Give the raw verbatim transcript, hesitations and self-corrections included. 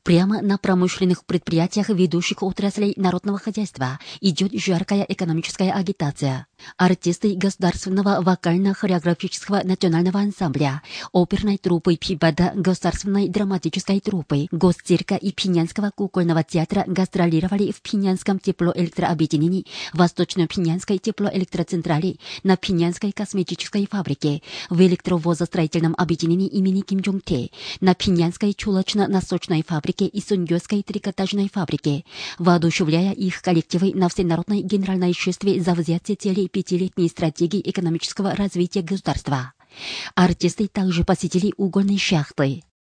Прямо на промышленных предприятиях ведущих отраслей народного хозяйства идет жаркая экономическая агитация. Артисты Государственного вокально-хореографического национального ансамбля, оперной труппы Пибада, Государственной драматической труппы, Госцирка и Пинянского кукольного театра гастролировали в Пинянском теплоэлектрообъединении, Восточно-Пинянской теплоэлектроцентрали, на Пинянской косметической фабрике, в электровозостроительном объединении имени Ким Чжон Те, на Пинянской чулочно-носочной фабрике и Суньёской трикотажной фабрике, воодушевляя их коллективы на всенародной генеральной шествии за взятие целей пятилетней стратегии экономического развития государства. Артисты также посетили угольные шахты.